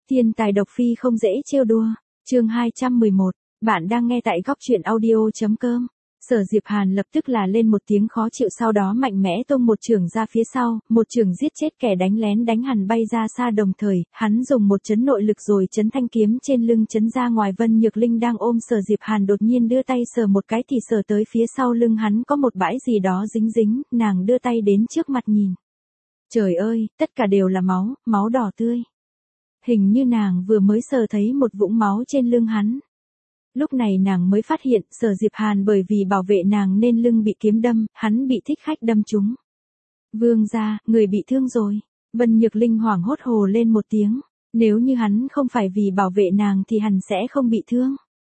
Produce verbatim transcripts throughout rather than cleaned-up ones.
Thiên tài độc phi không dễ trêu đùa. Chương hai trăm mười một, bạn đang nghe tại góc truyện audio chấm com. Sở Diệp Hàn lập tức là lên một tiếng khó chịu, sau đó mạnh mẽ tung một chưởng ra phía sau, một chưởng giết chết kẻ đánh lén đánh hắn bay ra xa, đồng thời, hắn dùng một chấn nội lực rồi chấn thanh kiếm trên lưng chấn ra ngoài. Vân Nhược Linh đang ôm Sở Diệp Hàn đột nhiên đưa tay sờ một cái thì sờ tới phía sau lưng hắn có một bãi gì đó dính dính, nàng đưa tay đến trước mặt nhìn. Trời ơi, tất cả đều là máu, máu đỏ tươi. Hình như nàng vừa mới sờ thấy một vũng máu trên lưng hắn. Lúc này nàng mới phát hiện Sở Diệp Hàn bởi vì bảo vệ nàng nên lưng bị kiếm đâm, hắn bị thích khách đâm trúng. Vương gia, người bị thương rồi. Vân Nhược Linh hoảng hốt hồ lên một tiếng. Nếu như hắn không phải vì bảo vệ nàng thì hắn sẽ không bị thương.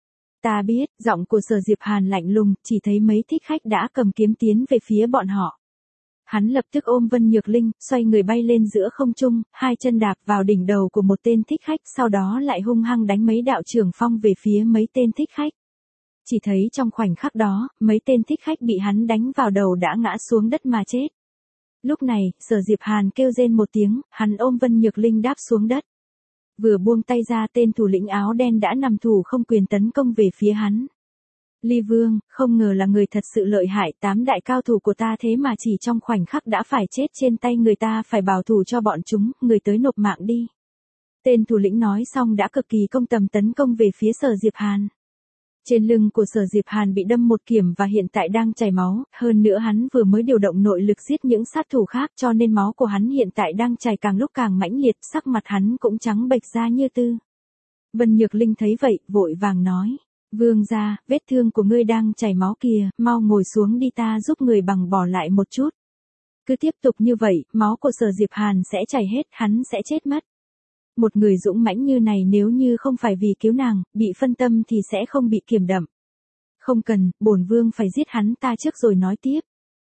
Ta biết, giọng của Sở Diệp Hàn lạnh lùng, chỉ thấy mấy thích khách đã cầm kiếm tiến về phía bọn họ. Hắn lập tức ôm Vân Nhược Linh, xoay người bay lên giữa không trung, hai chân đạp vào đỉnh đầu của một tên thích khách, sau đó lại hung hăng đánh mấy đạo trường phong về phía mấy tên thích khách. Chỉ thấy trong khoảnh khắc đó, mấy tên thích khách bị hắn đánh vào đầu đã ngã xuống đất mà chết. Lúc này, Sở Diệp Hàn kêu rên một tiếng, hắn ôm Vân Nhược Linh đáp xuống đất. Vừa buông tay ra, tên thủ lĩnh áo đen đã nằm thủ không quyền tấn công về phía hắn. Ly Vương, không ngờ là người thật sự lợi hại, tám đại cao thủ của ta thế mà chỉ trong khoảnh khắc đã phải chết trên tay người ta, phải bảo thủ cho bọn chúng, người tới nộp mạng đi. Tên thủ lĩnh nói xong đã cực kỳ công tầm tấn công về phía Sở Diệp Hàn. Trên lưng của Sở Diệp Hàn bị đâm một kiểm và hiện tại đang chảy máu, hơn nữa hắn vừa mới điều động nội lực giết những sát thủ khác cho nên máu của hắn hiện tại đang chảy càng lúc càng mãnh liệt, sắc mặt hắn cũng trắng bệch ra như tư. Vân Nhược Linh thấy vậy, vội vàng nói. Vương gia, vết thương của ngươi đang chảy máu kìa, mau ngồi xuống đi, ta giúp người bằng bỏ lại một chút. Cứ tiếp tục như vậy, máu của Sở Diệp Hàn sẽ chảy hết, hắn sẽ chết mất. Một người dũng mãnh như này nếu như không phải vì cứu nàng, bị phân tâm thì sẽ không bị kiểm đậm. Không cần, bổn vương phải giết hắn ta trước rồi nói tiếp.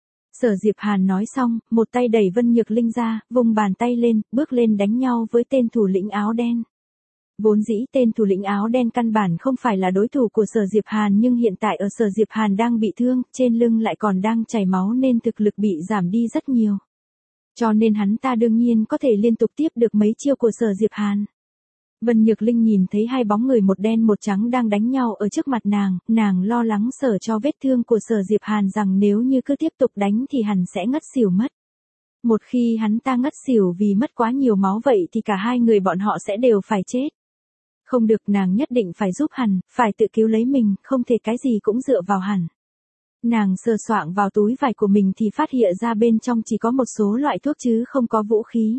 Sở Diệp Hàn nói xong, một tay đẩy Vân Nhược Linh ra, vùng bàn tay lên, bước lên đánh nhau với tên thủ lĩnh áo đen. Vốn dĩ tên thủ lĩnh áo đen căn bản không phải là đối thủ của Sở Diệp Hàn, nhưng hiện tại ở Sở Diệp Hàn đang bị thương, trên lưng lại còn đang chảy máu nên thực lực bị giảm đi rất nhiều. Cho nên hắn ta đương nhiên có thể liên tục tiếp được mấy chiêu của Sở Diệp Hàn. Vân Nhược Linh nhìn thấy hai bóng người một đen một trắng đang đánh nhau ở trước mặt nàng, nàng lo lắng sợ cho vết thương của Sở Diệp Hàn rằng nếu như cứ tiếp tục đánh thì hắn sẽ ngất xỉu mất. Một khi hắn ta ngất xỉu vì mất quá nhiều máu vậy thì cả hai người bọn họ sẽ đều phải chết. Không được, nàng nhất định phải giúp hắn, phải tự cứu lấy mình, không thể cái gì cũng dựa vào hắn. Nàng sờ soạng vào túi vải của mình thì phát hiện ra bên trong chỉ có một số loại thuốc chứ không có vũ khí.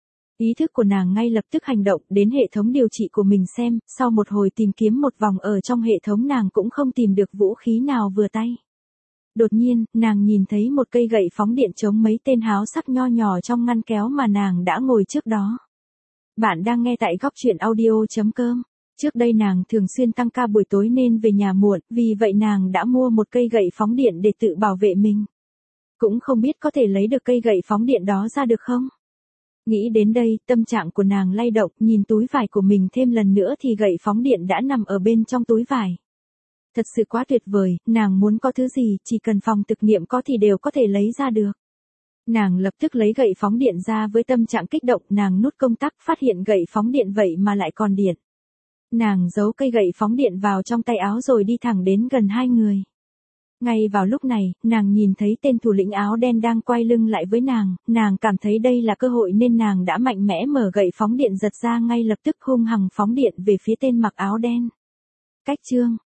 Ý thức của nàng ngay lập tức hành động đến hệ thống điều trị của mình xem, sau một hồi tìm kiếm một vòng ở trong hệ thống nàng cũng không tìm được vũ khí nào vừa tay. Đột nhiên, nàng nhìn thấy một cây gậy phóng điện chống mấy tên háo sắc nho nhỏ trong ngăn kéo mà nàng đã ngồi trước đó. Bạn đang nghe tại góc truyện audio chấm com. Trước đây nàng thường xuyên tăng ca buổi tối nên về nhà muộn, vì vậy nàng đã mua một cây gậy phóng điện để tự bảo vệ mình. Cũng không biết có thể lấy được cây gậy phóng điện đó ra được không? Nghĩ đến đây, tâm trạng của nàng lay động, nhìn túi vải của mình thêm lần nữa thì gậy phóng điện đã nằm ở bên trong túi vải. Thật sự quá tuyệt vời, nàng muốn có thứ gì, chỉ cần phòng thực nghiệm có thì đều có thể lấy ra được. Nàng lập tức lấy gậy phóng điện ra với tâm trạng kích động, nàng nút công tắc phát hiện gậy phóng điện vậy mà lại còn điện. Nàng giấu cây gậy phóng điện vào trong tay áo rồi đi thẳng đến gần hai người. Ngay vào lúc này, nàng nhìn thấy tên thủ lĩnh áo đen đang quay lưng lại với nàng, nàng cảm thấy đây là cơ hội nên nàng đã mạnh mẽ mở gậy phóng điện giật ra ngay lập tức hung hăng phóng điện về phía tên mặc áo đen. Cách chương,